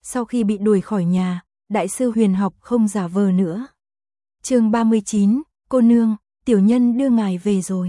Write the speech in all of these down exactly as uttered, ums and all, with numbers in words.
sau khi bị đuổi khỏi nhà, đại sư huyền học không giả vờ nữa. Chương ba mươi chín, cô nương, tiểu nhân đưa ngài về rồi.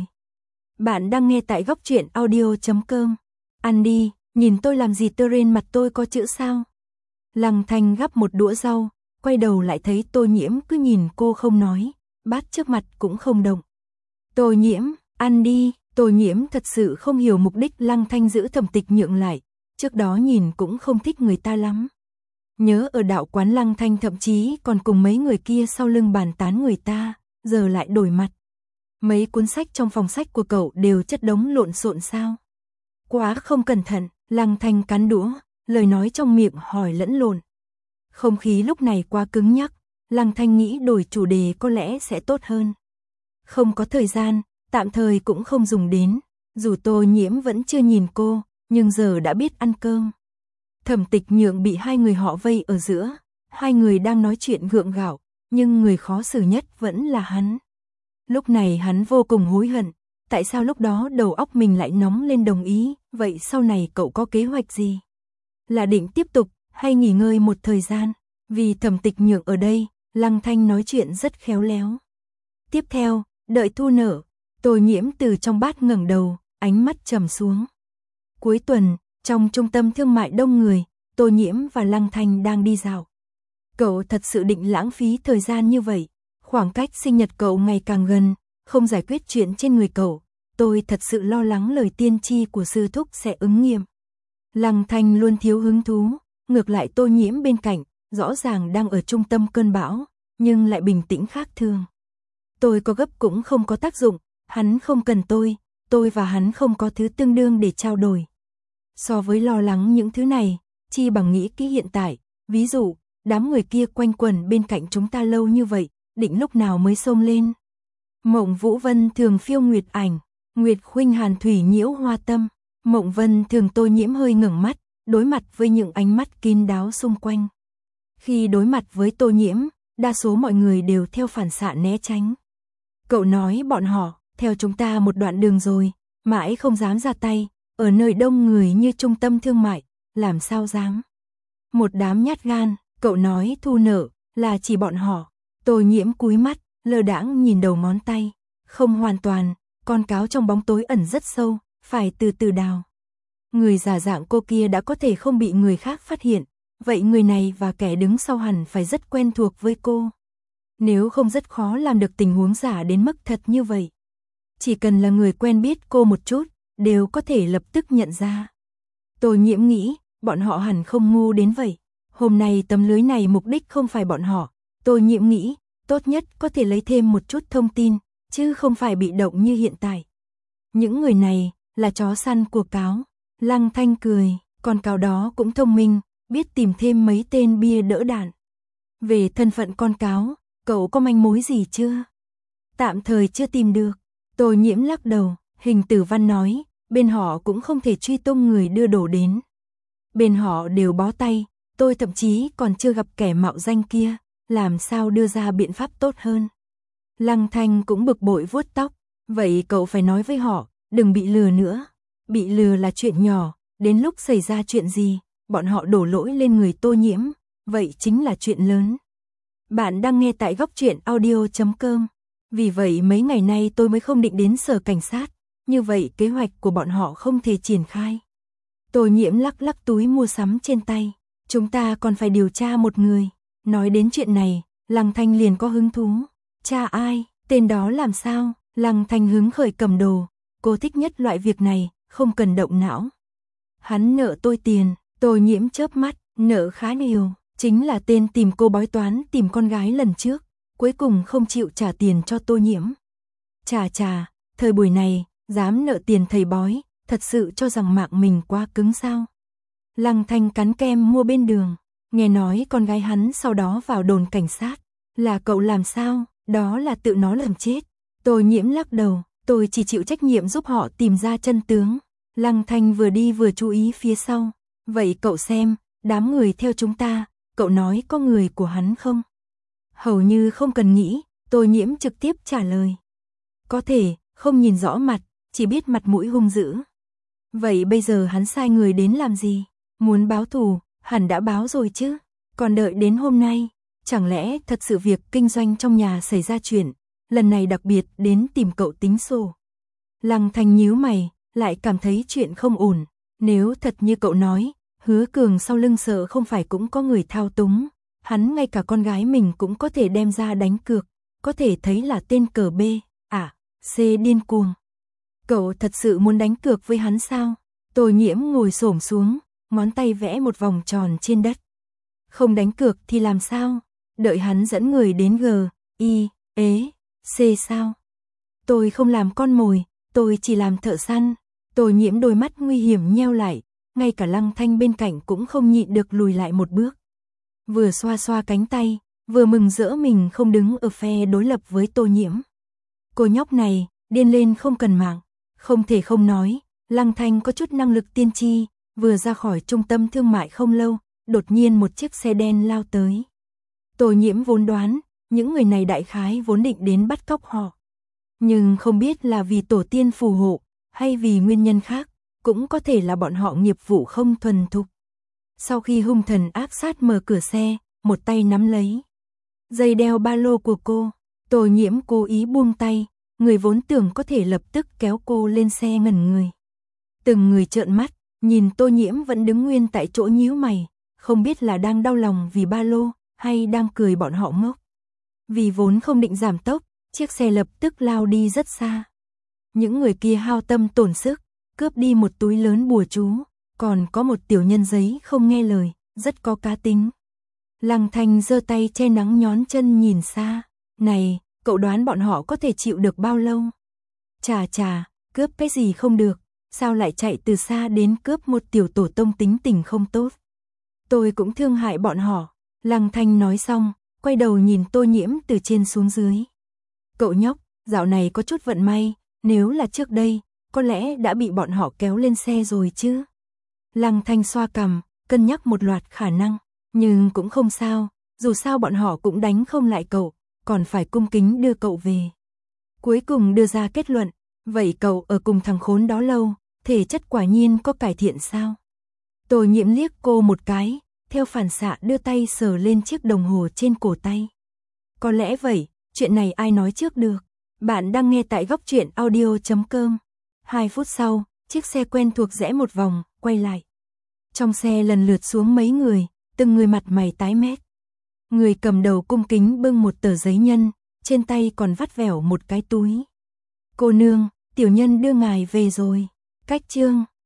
Bạn đang nghe tại góc truyện audio chấm com. Ăn đi, nhìn tôi làm gì, tơ trên mặt tôi có chữ sao? Lăng Thanh gắp một đũa rau, quay đầu lại thấy Tô Nhiễm cứ nhìn cô không nói, bát trước mặt cũng không động. Tô Nhiễm, ăn đi. Tô Nhiễm thật sự không hiểu mục đích Lăng Thanh giữ Thẩm Tịch Nhượng lại, trước đó nhìn cũng không thích người ta lắm. Nhớ ở đạo quán Lăng Thanh thậm chí còn cùng mấy người kia sau lưng bàn tán người ta, giờ lại đổi mặt. Mấy cuốn sách trong phòng sách của cậu đều chất đống lộn xộn sao? Quá không cẩn thận, Lăng Thanh cắn đũa, lời nói trong miệng hỏi lẫn lộn. Không khí lúc này quá cứng nhắc, Lăng Thanh nghĩ đổi chủ đề có lẽ sẽ tốt hơn. Không có thời gian, tạm thời cũng không dùng đến, dù Tô Nhiễm vẫn chưa nhìn cô, nhưng giờ đã biết ăn cơm. Thẩm Tịch Nhượng bị hai người họ vây ở giữa, hai người đang nói chuyện gượng gạo, nhưng người khó xử nhất vẫn là hắn. Lúc này hắn vô cùng hối hận, tại sao lúc đó đầu óc mình lại nóng lên đồng ý, vậy sau này cậu có kế hoạch gì? Là định tiếp tục, hay nghỉ ngơi một thời gian? Vì Thẩm Tịch Nhượng ở đây, Lăng Thanh nói chuyện rất khéo léo. Tiếp theo, đợi thu nở, Tô Nhiễm từ trong bát ngẩng đầu, ánh mắt trầm xuống. Cuối tuần, trong trung tâm thương mại đông người, Tô Nhiễm và Lăng Thanh đang đi dạo. Cậu thật sự định lãng phí thời gian như vậy, khoảng cách sinh nhật cậu ngày càng gần, không giải quyết chuyện trên người cậu, tôi thật sự lo lắng lời tiên tri của sư thúc sẽ ứng nghiệm. Lăng Thanh luôn thiếu hứng thú, ngược lại Tô Nhiễm bên cạnh, rõ ràng đang ở trung tâm cơn bão, nhưng lại bình tĩnh khác thường. Tôi có gấp cũng không có tác dụng, hắn không cần tôi, tôi và hắn không có thứ tương đương để trao đổi. So với lo lắng những thứ này, chi bằng nghĩ kỹ hiện tại, ví dụ, đám người kia quanh quẩn bên cạnh chúng ta lâu như vậy, định lúc nào mới xông lên. Mộng Vũ Vân thường phiêu nguyệt ảnh, Nguyệt Khuynh Hàn thủy nhiễu hoa tâm, Mộng Vân thường. Tô Nhiễm hơi ngẩng mắt, đối mặt với những ánh mắt kín đáo xung quanh. Khi đối mặt với Tô Nhiễm, đa số mọi người đều theo phản xạ né tránh. Cậu nói bọn họ, theo chúng ta một đoạn đường rồi, mãi không dám ra tay, ở nơi đông người như trung tâm thương mại, làm sao dám. Một đám nhát gan, cậu nói thu nở, là chỉ bọn họ. Tô Nhiễm cúi mắt, lơ đãng nhìn đầu ngón tay, không hoàn toàn, con cáo trong bóng tối ẩn rất sâu, phải từ từ đào. Người giả dạng cô kia đã có thể không bị người khác phát hiện, vậy người này và kẻ đứng sau hẳn phải rất quen thuộc với cô. Nếu không rất khó làm được tình huống giả đến mức thật như vậy. Chỉ cần là người quen biết cô một chút, đều có thể lập tức nhận ra. Tô Nhiễm nghĩ, bọn họ hẳn không ngu đến vậy. Hôm nay tấm lưới này mục đích không phải bọn họ. Tô Nhiễm nghĩ, tốt nhất có thể lấy thêm một chút thông tin, chứ không phải bị động như hiện tại. Những người này, là chó săn của cáo. Lăng Thanh cười, con cáo đó cũng thông minh, biết tìm thêm mấy tên bia đỡ đạn. Về thân phận con cáo, cậu có manh mối gì chưa? Tạm thời chưa tìm được. Tô Nhiễm lắc đầu, Hình Tử Văn nói, bên họ cũng không thể truy tung người đưa đồ đến. Bên họ đều bó tay, tôi thậm chí còn chưa gặp kẻ mạo danh kia, làm sao đưa ra biện pháp tốt hơn. Lăng Thanh cũng bực bội vuốt tóc, vậy cậu phải nói với họ, đừng bị lừa nữa. Bị lừa là chuyện nhỏ, đến lúc xảy ra chuyện gì, bọn họ đổ lỗi lên người Tô Nhiễm, vậy chính là chuyện lớn. Bạn đang nghe tại góc truyện audio chấm com. Vì vậy mấy ngày nay tôi mới không định đến sở cảnh sát, như vậy kế hoạch của bọn họ không thể triển khai. Tô Nhiễm lắc lắc túi mua sắm trên tay, chúng ta còn phải điều tra một người. Nói đến chuyện này, Lăng Thanh liền có hứng thú. Cha ai, tên đó làm sao? Lăng Thanh hứng khởi cầm đồ, cô thích nhất loại việc này, không cần động não. Hắn nợ tôi tiền. Tô Nhiễm chớp mắt, nợ khá nhiều, chính là tên tìm cô bói toán tìm con gái lần trước, cuối cùng không chịu trả tiền cho Tô Nhiễm. Chà chà, thời buổi này, dám nợ tiền thầy bói, thật sự cho rằng mạng mình quá cứng sao? Lăng Thanh cắn kem mua bên đường, nghe nói con gái hắn sau đó vào đồn cảnh sát. Là cậu làm sao? Đó là tự nó làm chết. Tô Nhiễm lắc đầu, tôi chỉ chịu trách nhiệm giúp họ tìm ra chân tướng. Lăng Thanh vừa đi vừa chú ý phía sau. Vậy cậu xem, đám người theo chúng ta, cậu nói có người của hắn không? Hầu như không cần nghĩ, Tô Nhiễm trực tiếp trả lời. Có thể, không nhìn rõ mặt, chỉ biết mặt mũi hung dữ. Vậy bây giờ hắn sai người đến làm gì? Muốn báo thù, hẳn đã báo rồi chứ, còn đợi đến hôm nay, chẳng lẽ thật sự việc kinh doanh trong nhà xảy ra chuyện, lần này đặc biệt đến tìm cậu tính sổ. Lăng Thanh nhíu mày, lại cảm thấy chuyện không ổn, nếu thật như cậu nói, Hứa Cường sau lưng sợ không phải cũng có người thao túng, hắn ngay cả con gái mình cũng có thể đem ra đánh cược, có thể thấy là tên cờ B, à, C điên cuồng. Cậu thật sự muốn đánh cược với hắn sao? Tô Nhiễm ngồi xổm xuống, ngón tay vẽ một vòng tròn trên đất. Không đánh cược thì làm sao? Đợi hắn dẫn người đến G, I, ế, C sao? Tôi không làm con mồi, tôi chỉ làm thợ săn. Tô Nhiễm đôi mắt nguy hiểm nheo lại, ngay cả Lăng Thanh bên cạnh cũng không nhịn được lùi lại một bước. Vừa xoa xoa cánh tay, vừa mừng rỡ mình không đứng ở phe đối lập với Tô Nhiễm. Cô nhóc này, điên lên không cần mạng, không thể không nói, Lăng Thanh có chút năng lực tiên tri, vừa ra khỏi trung tâm thương mại không lâu, đột nhiên một chiếc xe đen lao tới. Tô Nhiễm vốn đoán, những người này đại khái vốn định đến bắt cóc họ. Nhưng không biết là vì tổ tiên phù hộ, hay vì nguyên nhân khác, cũng có thể là bọn họ nghiệp vụ không thuần thục. Sau khi hung thần ác sát mở cửa xe, một tay nắm lấy dây đeo ba lô của cô, Tô Nhiễm cố ý buông tay, người vốn tưởng có thể lập tức kéo cô lên xe ngẩn người. Từng người trợn mắt, nhìn Tô Nhiễm vẫn đứng nguyên tại chỗ nhíu mày, không biết là đang đau lòng vì ba lô, hay đang cười bọn họ ngốc. Vì vốn không định giảm tốc, chiếc xe lập tức lao đi rất xa. Những người kia hao tâm tổn sức, cướp đi một túi lớn bùa chú, còn có một tiểu nhân giấy không nghe lời, rất có cá tính. Lăng Thanh giơ tay che nắng nhón chân nhìn xa, này, cậu đoán bọn họ có thể chịu được bao lâu? Chà chà, cướp cái gì không được, sao lại chạy từ xa đến cướp một tiểu tổ tông tính tình không tốt. Tôi cũng thương hại bọn họ, Lăng Thanh nói xong, quay đầu nhìn Tô Nhiễm từ trên xuống dưới. Cậu nhóc, dạo này có chút vận may, nếu là trước đây, có lẽ đã bị bọn họ kéo lên xe rồi chứ. Lăng Thanh xoa cằm, cân nhắc một loạt khả năng, nhưng cũng không sao, dù sao bọn họ cũng đánh không lại cậu, còn phải cung kính đưa cậu về. Cuối cùng đưa ra kết luận, vậy cậu ở cùng thằng khốn đó lâu, thể chất quả nhiên có cải thiện sao? Tô Nhiễm liếc cô một cái, theo phản xạ đưa tay sờ lên chiếc đồng hồ trên cổ tay. Có lẽ vậy, chuyện này ai nói trước được. Bạn đang nghe tại góc truyện audio chấm com. Hai phút sau, chiếc xe quen thuộc rẽ một vòng, quay lại. Trong xe lần lượt xuống mấy người, từng người mặt mày tái mét. Người cầm đầu cung kính bưng một tờ giấy nhân, trên tay còn vắt vẻo một cái túi. Cô nương, tiểu nhân đưa ngài về rồi. Cách chương